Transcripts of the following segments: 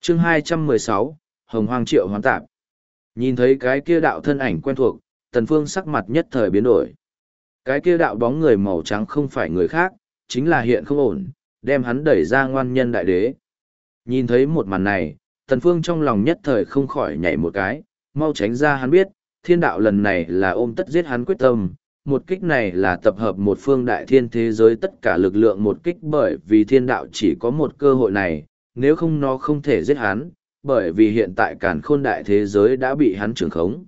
Chương 216, Hồng Hoang Triệu Hoán Tạp. Nhìn thấy cái kia đạo thân ảnh quen thuộc, Tần Phương sắc mặt nhất thời biến đổi. Cái kia đạo bóng người màu trắng không phải người khác, chính là Hiện Không Ổn, đem hắn đẩy ra Ngoan Nhân Đại Đế. Nhìn thấy một màn này, Tần Phương trong lòng nhất thời không khỏi nhảy một cái, mau tránh ra. Hắn biết, thiên đạo lần này là ôm tất giết hắn quyết tâm, một kích này là tập hợp một phương đại thiên thế giới tất cả lực lượng một kích, bởi vì thiên đạo chỉ có một cơ hội này, nếu không nó không thể giết hắn, bởi vì hiện tại càn khôn đại thế giới đã bị hắn trưởng khống.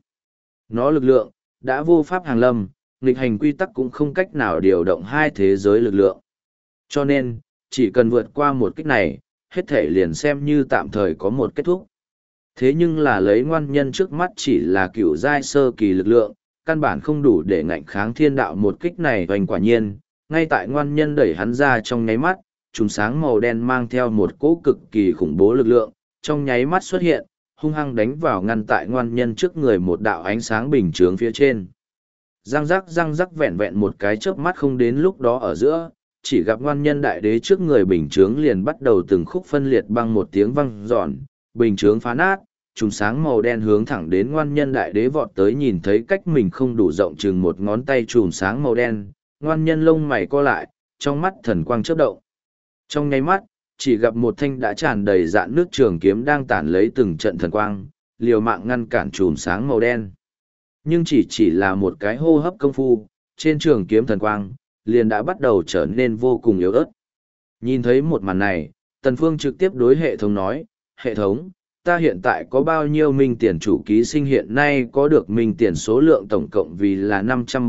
Nó lực lượng, đã vô pháp hàng lâm, nghịch hành quy tắc cũng không cách nào điều động hai thế giới lực lượng. Cho nên, chỉ cần vượt qua một kích này, hết thể liền xem như tạm thời có một kết thúc. Thế nhưng là lấy Ngoan Nhân trước mắt chỉ là cựu giai sơ kỳ lực lượng, căn bản không đủ để ngạnh kháng thiên đạo một kích này. Hoành quả nhiên, ngay tại Ngoan Nhân đẩy hắn ra trong nháy mắt, chùm sáng màu đen mang theo một cỗ cực kỳ khủng bố lực lượng, trong nháy mắt xuất hiện, hung hăng đánh vào ngăn tại Ngoan Nhân trước người một đạo ánh sáng bình chướng phía trên. Răng rắc vẹn vẹn một cái chớp mắt không đến lúc đó ở giữa, chỉ gặp Ngoan Nhân Đại Đế trước người bình chướng liền bắt đầu từng khúc phân liệt bằng một tiếng vang dọn, bình chướng phá nát, chùm sáng màu đen hướng thẳng đến Ngoan Nhân Đại Đế vọt tới. Nhìn thấy cách mình không đủ rộng chừng một ngón tay chùm sáng màu đen, Ngoan Nhân lông mày co lại, trong mắt thần quang chớp động. Trong nháy mắt, chỉ gặp một thanh đã tràn đầy dạn nước trường kiếm đang tản lấy từng trận thần quang, liều mạng ngăn cản chùm sáng màu đen. Nhưng chỉ là một cái hô hấp công phu, trên trường kiếm thần quang, liền đã bắt đầu trở nên vô cùng yếu ớt. Nhìn thấy một màn này, Tần Phương trực tiếp đối hệ thống nói, hệ thống, ta hiện tại có bao nhiêu minh tiền chủ ký sinh? Hiện nay có được minh tiền số lượng tổng cộng vì là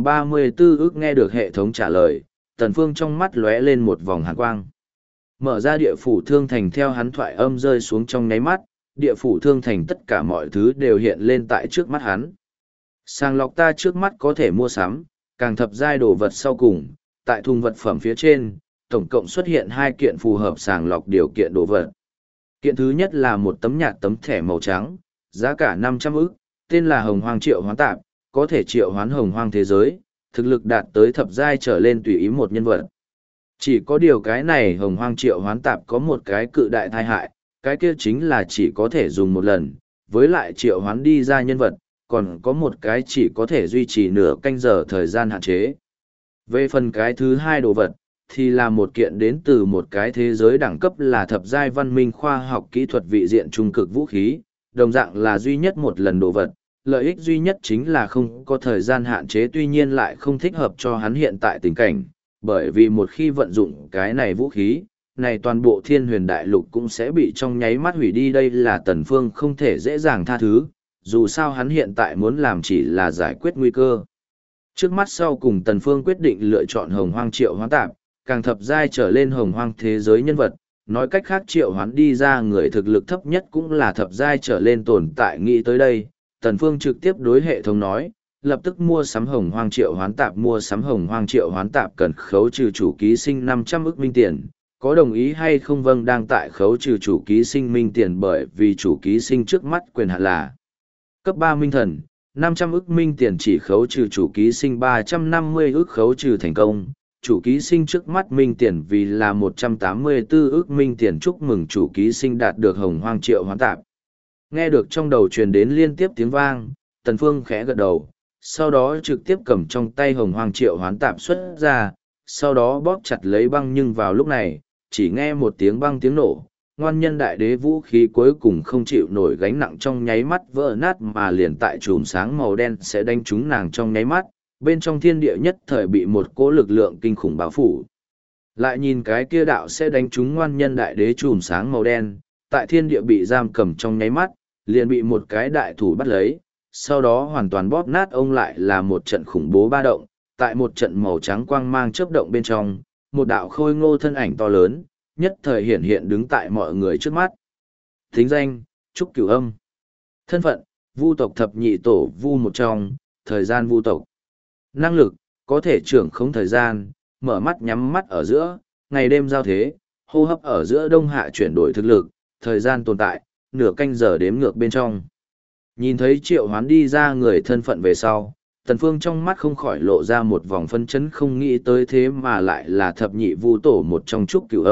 534 ức. Nghe được hệ thống trả lời, Tần Phương trong mắt lóe lên một vòng hàn quang. Mở ra địa phủ thương thành, theo hắn thoại âm rơi xuống trong nháy mắt, địa phủ thương thành tất cả mọi thứ đều hiện lên tại trước mắt hắn. Sàng lọc ta trước mắt có thể mua sắm, càng thập giai đồ vật sau cùng, tại thùng vật phẩm phía trên, tổng cộng xuất hiện 2 kiện phù hợp sàng lọc điều kiện đồ vật. Kiện thứ nhất là một tấm nhạt tấm thẻ màu trắng, giá cả 500 ức, tên là Hồng Hoang Triệu Hoán Tạp, có thể triệu hoán hồng hoang thế giới, thực lực đạt tới thập giai trở lên tùy ý một nhân vật. Chỉ có điều cái này Hồng Hoang Triệu Hoán Tạp có một cái cự đại tai hại, cái kia chính là chỉ có thể dùng một lần, với lại triệu hoán đi ra nhân vật, còn có một cái chỉ có thể duy trì nửa canh giờ thời gian hạn chế. Về phần cái thứ hai đồ vật, thì là một kiện đến từ một cái thế giới đẳng cấp là thập giai văn minh khoa học kỹ thuật vị diện trung cực vũ khí, đồng dạng là duy nhất một lần đồ vật, lợi ích duy nhất chính là không có thời gian hạn chế, tuy nhiên lại không thích hợp cho hắn hiện tại tình cảnh, bởi vì một khi vận dụng cái này vũ khí, này toàn bộ thiên huyền đại lục cũng sẽ bị trong nháy mắt hủy đi. Đây là Tần Phương không thể dễ dàng tha thứ, dù sao hắn hiện tại muốn làm chỉ là giải quyết nguy cơ. Trước mắt sau cùng Tần Phương quyết định lựa chọn Hồng Hoang Triệu Hoán Tạp, càng thập giai trở lên hồng hoang thế giới nhân vật, nói cách khác triệu hoán đi ra người thực lực thấp nhất cũng là thập giai trở lên tồn tại. Nghĩ tới đây, Tần Phương trực tiếp đối hệ thống nói, lập tức mua sắm Hồng Hoang Triệu Hoán Tạp. Mua sắm Hồng Hoang Triệu Hoán Tạp cần khấu trừ chủ ký sinh 500 ức minh tiền, có đồng ý hay không? Vâng, đang tại khấu trừ chủ ký sinh minh tiền, bởi vì chủ ký sinh trước mắt quyền hạn là cấp 3 minh thần, 500 ức minh tiền chỉ khấu trừ chủ ký sinh 350 ức khấu trừ thành công. Chủ ký sinh trước mắt minh tiền vì là 184 ức minh tiền. Chúc mừng chủ ký sinh đạt được Hồng Hoang Triệu Hoán Tạp. Nghe được trong đầu truyền đến liên tiếp tiếng vang, Tần Phương khẽ gật đầu, sau đó trực tiếp cầm trong tay Hồng Hoang Triệu Hoán Tạp xuất ra, sau đó bóp chặt lấy băng. Nhưng vào lúc này, chỉ nghe một tiếng băng tiếng nổ, Ngoan Nhân Đại Đế vũ khí cuối cùng không chịu nổi gánh nặng, trong nháy mắt vỡ nát, mà liền tại chùm sáng màu đen sẽ đánh trúng nàng trong nháy mắt, bên trong thiên địa nhất thời bị một cỗ lực lượng kinh khủng bao phủ. Lại nhìn cái kia đạo sẽ đánh trúng Ngoan Nhân Đại Đế chùm sáng màu đen, tại thiên địa bị giam cầm trong nháy mắt, liền bị một cái đại thủ bắt lấy, sau đó hoàn toàn bóp nát ông. Lại là một trận khủng bố ba động, tại một trận màu trắng quang mang chớp động bên trong, một đạo khôi ngô thân ảnh to lớn, nhất thời hiện đứng tại mọi người trước mắt. Thính danh, Trúc Cửu Âm. Thân phận, Vu tộc thập nhị tổ Vu một trong, thời gian Vu tộc. Năng lực, có thể trưởng khống thời gian, mở mắt nhắm mắt ở giữa, ngày đêm giao thế, hô hấp ở giữa đông hạ chuyển đổi thực lực, thời gian tồn tại, nửa canh giờ đếm ngược bên trong. Nhìn thấy triệu hoán đi ra người thân phận về sau, Tần Phương trong mắt không khỏi lộ ra một vòng phân chấn, không nghĩ tới thế mà lại là thập nhị Vu tổ một trong Trúc Cửu Âm.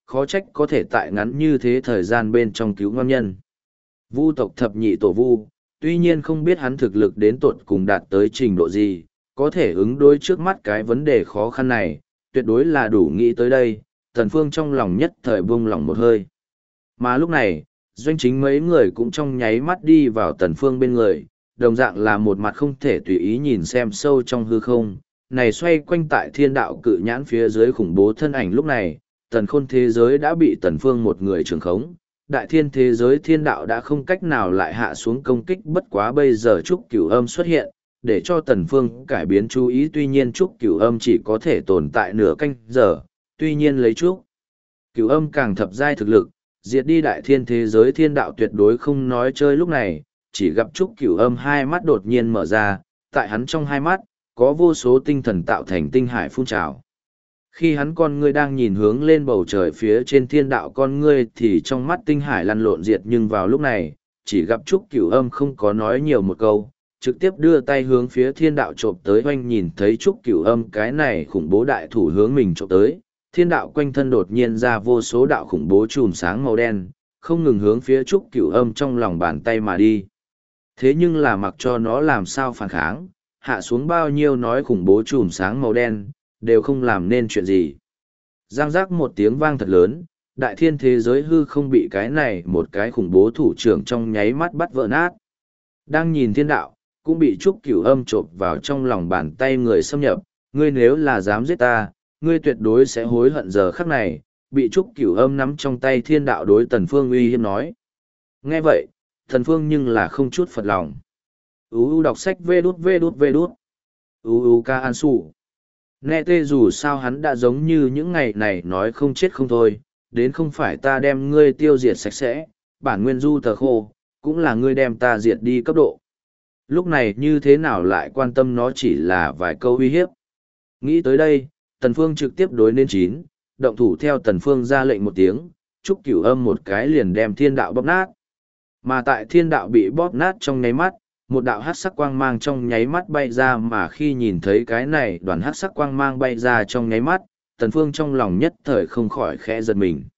khó trách có thể tại ngắn như thế thời gian bên trong cứu ngon nhân. Vu tộc thập nhị tổ Vu, tuy nhiên không biết hắn thực lực đến tột cùng đạt tới trình độ gì, có thể ứng đối trước mắt cái vấn đề khó khăn này, tuyệt đối là đủ nghĩ tới đây, Tần Phương trong lòng nhất thời buông lỏng một hơi. Mà lúc này, doanh chính mấy người cũng trong nháy mắt đi vào Tần Phương bên người, đồng dạng là một mặt không thể tùy ý nhìn xem sâu trong hư không, này xoay quanh tại thiên đạo cự nhãn phía dưới khủng bố thân ảnh lúc này, tần khôn thế giới đã bị Tần Phương một người trưởng khống, đại thiên thế giới thiên đạo đã không cách nào lại hạ xuống công kích, bất quá bây giờ Trúc Cửu Âm xuất hiện, để cho Tần Phương cải biến chú ý, tuy nhiên Trúc Cửu Âm chỉ có thể tồn tại nửa canh giờ, tuy nhiên lấy Trúc Cửu Âm càng thập giai thực lực, diệt đi đại thiên thế giới thiên đạo tuyệt đối không nói chơi. Lúc này, chỉ gặp Trúc Cửu Âm hai mắt đột nhiên mở ra, tại hắn trong hai mắt, có vô số tinh thần tạo thành tinh hải phun trào. Khi hắn con ngươi đang nhìn hướng lên bầu trời phía trên thiên đạo con ngươi thì trong mắt tinh hải lăn lộn diệt, nhưng vào lúc này, chỉ gặp Trúc Cửu Âm không có nói nhiều một câu, trực tiếp đưa tay hướng phía thiên đạo chộp tới. Oanh, nhìn thấy Trúc Cửu Âm cái này khủng bố đại thủ hướng mình chộp tới, thiên đạo quanh thân đột nhiên ra vô số đạo khủng bố chùm sáng màu đen, không ngừng hướng phía Trúc Cửu Âm trong lòng bàn tay mà đi. Thế nhưng là mặc cho nó làm sao phản kháng, hạ xuống bao nhiêu nói khủng bố chùm sáng màu đen, đều không làm nên chuyện gì. Giang giác một tiếng vang thật lớn, đại thiên thế giới hư không bị cái này một cái khủng bố thủ trưởng trong nháy mắt bắt vỡ nát. Đang nhìn thiên đạo, cũng bị Trúc Cửu Âm chộp vào trong lòng bàn tay người xâm nhập, ngươi nếu là dám giết ta, ngươi tuyệt đối sẽ hối hận. Giờ khắc này, bị Trúc Cửu Âm nắm trong tay thiên đạo đối Tần Phương uy hiếp nói. Nghe vậy, Tần Phương nhưng là không chút phật lòng. Đọc sách vê đút. Ca An Sủ. Nghe tê dù sao hắn đã giống như những ngày này nói không chết không thôi, đến không phải ta đem ngươi tiêu diệt sạch sẽ, bản nguyên du tờ khô, cũng là ngươi đem ta diệt đi cấp độ. Lúc này như thế nào lại quan tâm nó chỉ là vài câu uy hiếp. Nghĩ tới đây, Tần Phương trực tiếp đối nên chín, động thủ theo Tần Phương ra lệnh một tiếng, Trúc Cửu Âm một cái liền đem thiên đạo bóp nát. Mà tại thiên đạo bị bóp nát trong nháy mắt, một đạo hắc sắc quang mang trong nháy mắt bay ra, mà khi nhìn thấy cái này đoàn hắc sắc quang mang bay ra trong nháy mắt, Tần Phương trong lòng nhất thời không khỏi khẽ giật mình.